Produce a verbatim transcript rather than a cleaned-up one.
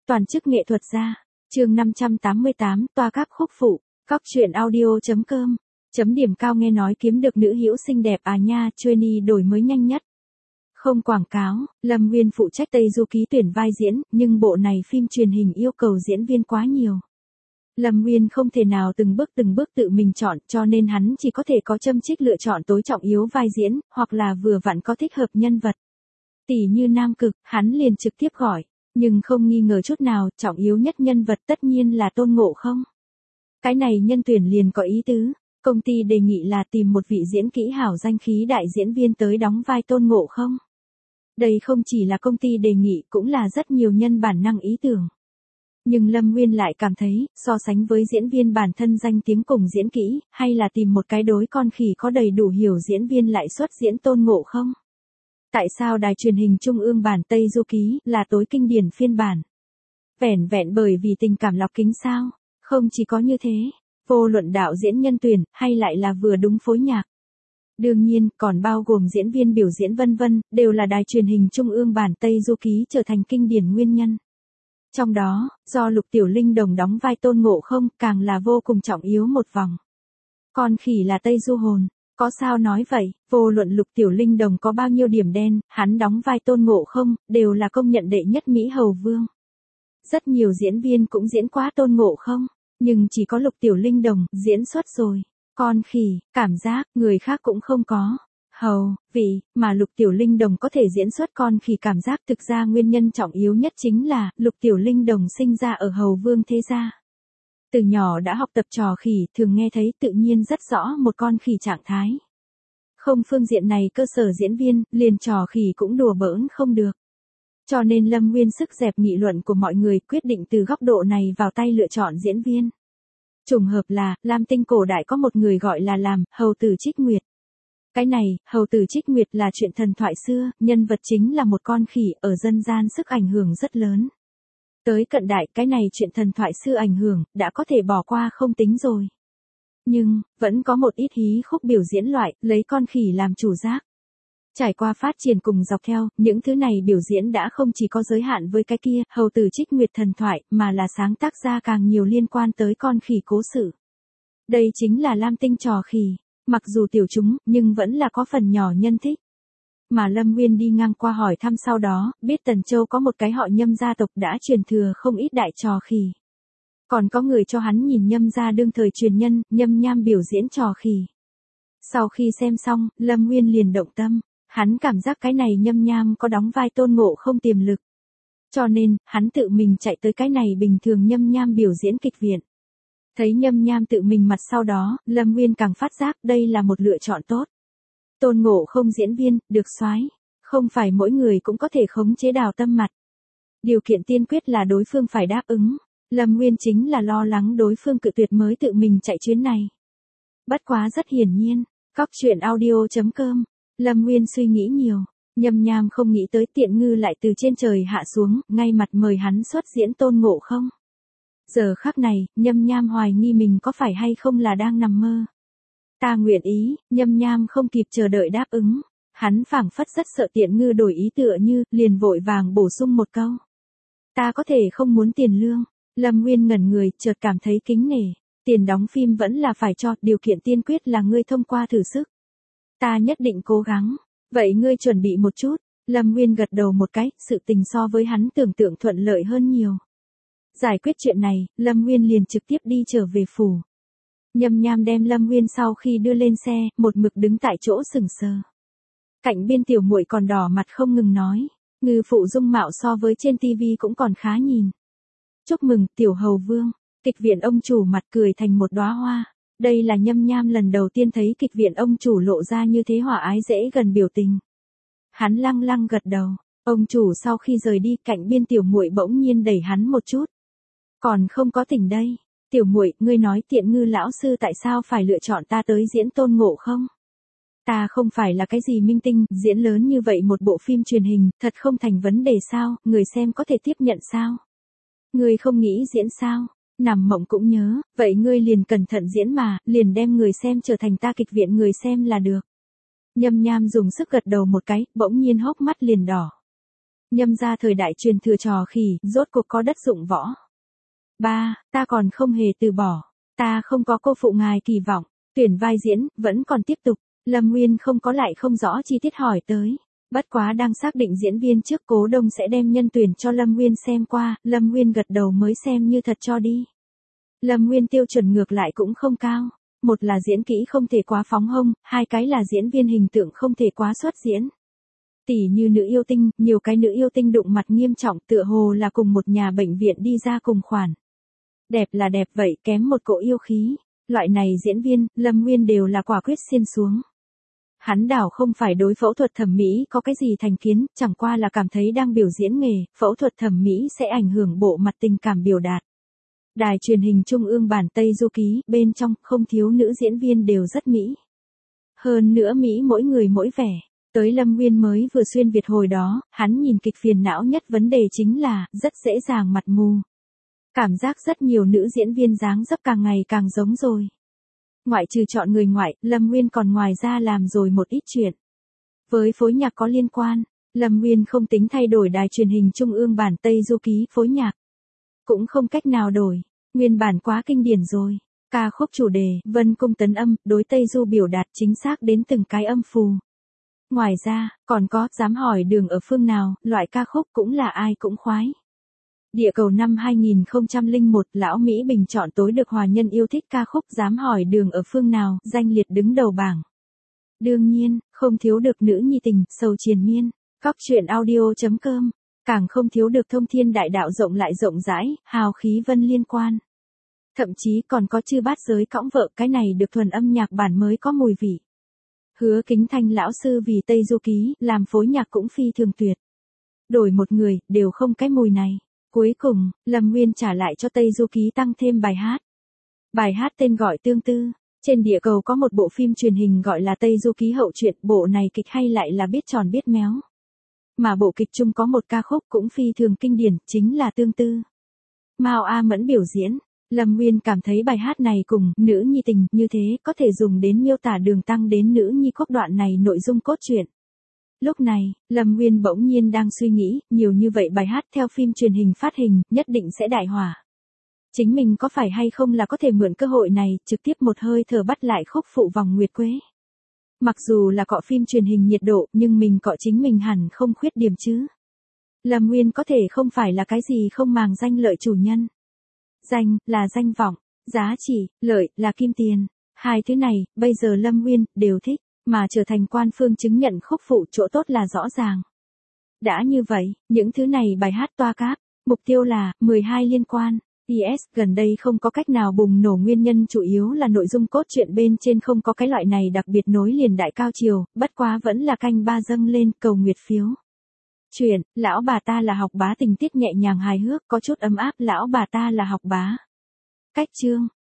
Toàn chức nghệ thuật gia. Chương năm trăm tám mươi tám, toa các khúc phụ. Cóc truyện audio chấm com. Chấm điểm cao nghe nói kiếm được nữ hữu xinh đẹp à nha, trainee đổi mới nhanh nhất. Không quảng cáo, Lâm Nguyên phụ trách Tây Du Ký tuyển vai diễn, nhưng bộ này phim truyền hình yêu cầu diễn viên quá nhiều. Lâm Nguyên không thể nào từng bước từng bước tự mình chọn, cho nên hắn chỉ có thể có châm chích lựa chọn tối trọng yếu vai diễn, hoặc là vừa vặn có thích hợp nhân vật. Tỷ như Nam Cực, hắn liền trực tiếp gọi, nhưng không nghi ngờ chút nào, trọng yếu nhất nhân vật tất nhiên là Tôn Ngộ Không. Cái này nhân tuyển liền có ý tứ, công ty đề nghị là tìm một vị diễn kỹ hảo danh khí đại diễn viên tới đóng vai Tôn Ngộ Không. Đây không chỉ là công ty đề nghị, cũng là rất nhiều nhân bản năng ý tưởng. Nhưng Lâm Nguyên lại cảm thấy, so sánh với diễn viên bản thân danh tiếng cùng diễn kỹ, hay là tìm một cái đối con khỉ có đầy đủ hiểu diễn viên lại xuất diễn Tôn Ngộ Không. Tại sao đài truyền hình Trung ương bản Tây Du Ký là tối kinh điển phiên bản? Vẻn vẹn bởi vì tình cảm lọc kính sao? Không chỉ có như thế, vô luận đạo diễn nhân tuyển, hay lại là vừa đúng phối nhạc. Đương nhiên, còn bao gồm diễn viên biểu diễn vân vân, đều là đài truyền hình Trung ương bản Tây Du Ký trở thành kinh điển nguyên nhân. Trong đó, do Lục Tiểu Linh Đồng đóng vai Tôn Ngộ Không, càng là vô cùng trọng yếu một vòng. Con khỉ là Tây Du hồn, có sao nói vậy, vô luận Lục Tiểu Linh Đồng có bao nhiêu điểm đen, hắn đóng vai Tôn Ngộ Không, đều là công nhận đệ nhất Mỹ Hầu Vương. Rất nhiều diễn viên cũng diễn quá Tôn Ngộ Không, nhưng chỉ có Lục Tiểu Linh Đồng diễn xuất rồi. Con khỉ, cảm giác, người khác cũng không có. Hầu, vị, mà Lục Tiểu Linh Đồng có thể diễn xuất con khỉ cảm giác thực ra nguyên nhân trọng yếu nhất chính là, Lục Tiểu Linh Đồng sinh ra ở Hầu Vương thế gia. Từ nhỏ đã học tập trò khỉ, thường nghe thấy tự nhiên rất rõ một con khỉ trạng thái. Không phương diện này cơ sở diễn viên, liền trò khỉ cũng đùa bỡn không được. Cho nên Lâm Nguyên sức dẹp nghị luận của mọi người quyết định từ góc độ này vào tay lựa chọn diễn viên. Trùng hợp là, Lam Tinh cổ đại có một người gọi là làm, Hầu Tử Trích Nguyệt. Cái này, Hầu Tử Trích Nguyệt là chuyện thần thoại xưa, nhân vật chính là một con khỉ, ở dân gian sức ảnh hưởng rất lớn. Tới cận đại, cái này chuyện thần thoại xưa ảnh hưởng, đã có thể bỏ qua không tính rồi. Nhưng, vẫn có một ít hí khúc biểu diễn loại, lấy con khỉ làm chủ giác. Trải qua phát triển cùng dọc theo, những thứ này biểu diễn đã không chỉ có giới hạn với cái kia, Hầu Tử Trích Nguyệt thần thoại, mà là sáng tác ra càng nhiều liên quan tới con khỉ cố sự. Đây chính là Lam Tinh trò khỉ, mặc dù tiểu chúng, nhưng vẫn là có phần nhỏ nhân thích. Mà Lâm Nguyên đi ngang qua hỏi thăm sau đó, biết Tần Châu có một cái họ Nhâm gia tộc đã truyền thừa không ít đại trò khỉ. Còn có người cho hắn nhìn Nhâm gia đương thời truyền nhân, Nhâm Nham biểu diễn trò khỉ. Sau khi xem xong, Lâm Nguyên liền động tâm. Hắn cảm giác cái này Nhâm Nham có đóng vai Tôn Ngộ Không tiềm lực. Cho nên, hắn tự mình chạy tới cái này bình thường Nhâm Nham biểu diễn kịch viện. Thấy Nhâm Nham tự mình mặt sau đó, Lâm Nguyên càng phát giác đây là một lựa chọn tốt. Tôn Ngộ Không diễn viên, được soái, không phải mỗi người cũng có thể khống chế đào tâm mặt. Điều kiện tiên quyết là đối phương phải đáp ứng. Lâm Nguyên chính là lo lắng đối phương cự tuyệt mới tự mình chạy chuyến này. Bất quá rất hiển nhiên, cóc truyện audio chấm com. Lâm Nguyên suy nghĩ nhiều, Nhâm Nham không nghĩ tới Tiện Ngư lại từ trên trời hạ xuống, ngay mặt mời hắn xuất diễn Tôn Ngộ Không. Giờ khắc này, Nhâm Nham hoài nghi mình có phải hay không là đang nằm mơ. Ta nguyện ý, Nhâm Nham không kịp chờ đợi đáp ứng. Hắn phảng phất rất sợ Tiện Ngư đổi ý tựa như, liền vội vàng bổ sung một câu. Ta có thể không muốn tiền lương. Lâm Nguyên ngẩn người, chợt cảm thấy kính nể. Tiền đóng phim vẫn là phải cho, điều kiện tiên quyết là ngươi thông qua thử sức. Ta nhất định cố gắng. Vậy ngươi chuẩn bị một chút. Lâm Nguyên gật đầu một cái, sự tình so với hắn tưởng tượng thuận lợi hơn nhiều. Giải quyết chuyện này, Lâm Nguyên liền trực tiếp đi trở về phủ. Nhâm Nham đem Lâm Nguyên sau khi đưa lên xe, một mực đứng tại chỗ sừng sờ. Cạnh biên tiểu muội còn đỏ mặt không ngừng nói, Ngư phụ dung mạo so với trên tivi cũng còn khá nhìn. Chúc mừng, tiểu Hầu Vương. Kịch viện ông chủ mặt cười thành một đóa hoa. Đây là Nhâm Nham lần đầu tiên thấy kịch viện ông chủ lộ ra như thế hòa ái dễ gần biểu tình. Hắn lăng lăng gật đầu, ông chủ sau khi rời đi, cạnh biên tiểu muội bỗng nhiên đẩy hắn một chút. Còn không có tỉnh đây, tiểu muội, ngươi nói Tiện Ngư lão sư tại sao phải lựa chọn ta tới diễn Tôn Ngộ Không? Ta không phải là cái gì minh tinh, diễn lớn như vậy một bộ phim truyền hình, thật không thành vấn đề sao, người xem có thể tiếp nhận sao? Ngươi không nghĩ diễn sao? Nằm mộng cũng nhớ, vậy ngươi liền cẩn thận diễn mà, liền đem người xem trở thành ta kịch viện người xem là được. Nhâm Nham dùng sức gật đầu một cái, bỗng nhiên hốc mắt liền đỏ. Nhâm gia thời đại truyền thừa trò khỉ, rốt cuộc có đất dụng võ. Ba, ta còn không hề từ bỏ. Ta không có cô phụ ngài kỳ vọng. Tuyển vai diễn, vẫn còn tiếp tục. Lâm Nguyên không có lại không rõ chi tiết hỏi tới. Bất quá đang xác định diễn viên trước, Cố Đông sẽ đem nhân tuyển cho Lâm Nguyên xem qua, Lâm Nguyên gật đầu mới xem như thật cho đi. Lâm Nguyên tiêu chuẩn ngược lại cũng không cao. Một là diễn kỹ không thể quá phóng hông, hai cái là diễn viên hình tượng không thể quá xuất diễn. Tỷ như nữ yêu tinh, nhiều cái nữ yêu tinh đụng mặt nghiêm trọng tựa hồ là cùng một nhà bệnh viện đi ra cùng khoản. Đẹp là đẹp vậy, kém một cỗ yêu khí. Loại này diễn viên, Lâm Nguyên đều là quả quyết xiên xuống. Hắn đảo không phải đối phẫu thuật thẩm mỹ có cái gì thành kiến, chẳng qua là cảm thấy đang biểu diễn nghề, phẫu thuật thẩm mỹ sẽ ảnh hưởng bộ mặt tình cảm biểu đạt. Đài truyền hình Trung ương bản Tây Du Ký, bên trong không thiếu nữ diễn viên đều rất mỹ. Hơn nữa Mỹ mỗi người mỗi vẻ. Tới Lâm Nguyên mới vừa xuyên Việt hồi đó, hắn nhìn kịch phiền não nhất vấn đề chính là, rất dễ dàng mặt mù. Cảm giác rất nhiều nữ diễn viên dáng dấp càng ngày càng giống rồi. Ngoại trừ chọn người ngoại, Lâm Nguyên còn ngoài ra làm rồi một ít chuyện. Với phối nhạc có liên quan, Lâm Nguyên không tính thay đổi đài truyền hình Trung ương bản Tây Du Ký phối nhạc. Cũng không cách nào đổi, nguyên bản quá kinh điển rồi. Ca khúc chủ đề, Vân Cung tấn âm, đối Tây Du biểu đạt chính xác đến từng cái âm phù. Ngoài ra, còn có, dám hỏi đường ở phương nào, loại ca khúc cũng là ai cũng khoái. Địa cầu năm hai không không một, Lão Mỹ bình chọn tối được hòa nhân yêu thích ca khúc dám hỏi đường ở phương nào, danh liệt đứng đầu bảng. Đương nhiên, không thiếu được nữ nhi tình, sầu triền miên, góc truyện audio chấm com, càng không thiếu được thông thiên đại đạo rộng lại rộng rãi, hào khí vân liên quan. Thậm chí còn có chư bát giới cõng vợ, cái này được thuần âm nhạc bản mới có mùi vị. Hứa Kính Thanh lão sư vì Tây Du Ký, làm phối nhạc cũng phi thường tuyệt. Đổi một người, đều không cái mùi này. Cuối cùng, Lâm Nguyên trả lại cho Tây Du Ký tăng thêm bài hát. Bài hát tên gọi Tương Tư. Trên địa cầu có một bộ phim truyền hình gọi là Tây Du Ký hậu truyện, bộ này kịch hay lại là biết tròn biết méo. Mà bộ kịch chung có một ca khúc cũng phi thường kinh điển, chính là Tương Tư. Mao A Mẫn biểu diễn. Lâm Nguyên cảm thấy bài hát này cùng nữ nhi tình như thế có thể dùng đến miêu tả đường tăng đến nữ nhi quốc đoạn này nội dung cốt truyện. Lúc này, Lâm Nguyên bỗng nhiên đang suy nghĩ, nhiều như vậy bài hát theo phim truyền hình phát hình, nhất định sẽ đại hỏa. Chính mình có phải hay không là có thể mượn cơ hội này, trực tiếp một hơi thở bắt lại khúc phụ Vòng Nguyệt Quế. Mặc dù là cọ phim truyền hình nhiệt độ, nhưng mình cọ chính mình hẳn không khuyết điểm chứ. Lâm Nguyên có thể không phải là cái gì không màng danh lợi chủ nhân. Danh, là danh vọng, giá trị, lợi, là kim tiền. Hai thứ này, bây giờ Lâm Nguyên, đều thích, mà trở thành quan phương chứng nhận khúc phụ chỗ tốt là rõ ràng. Đã như vậy, những thứ này bài hát toa cáp, mục tiêu là, mười hai liên quan. Yes, gần đây không có cách nào bùng nổ nguyên nhân chủ yếu là nội dung cốt truyện bên trên không có cái loại này đặc biệt nối liền đại cao chiều, bất quá vẫn là canh ba dâng lên, cầu nguyệt phiếu. Chuyện, lão bà ta là học bá tình tiết nhẹ nhàng hài hước, có chút ấm áp, lão bà ta là học bá. Cách chương,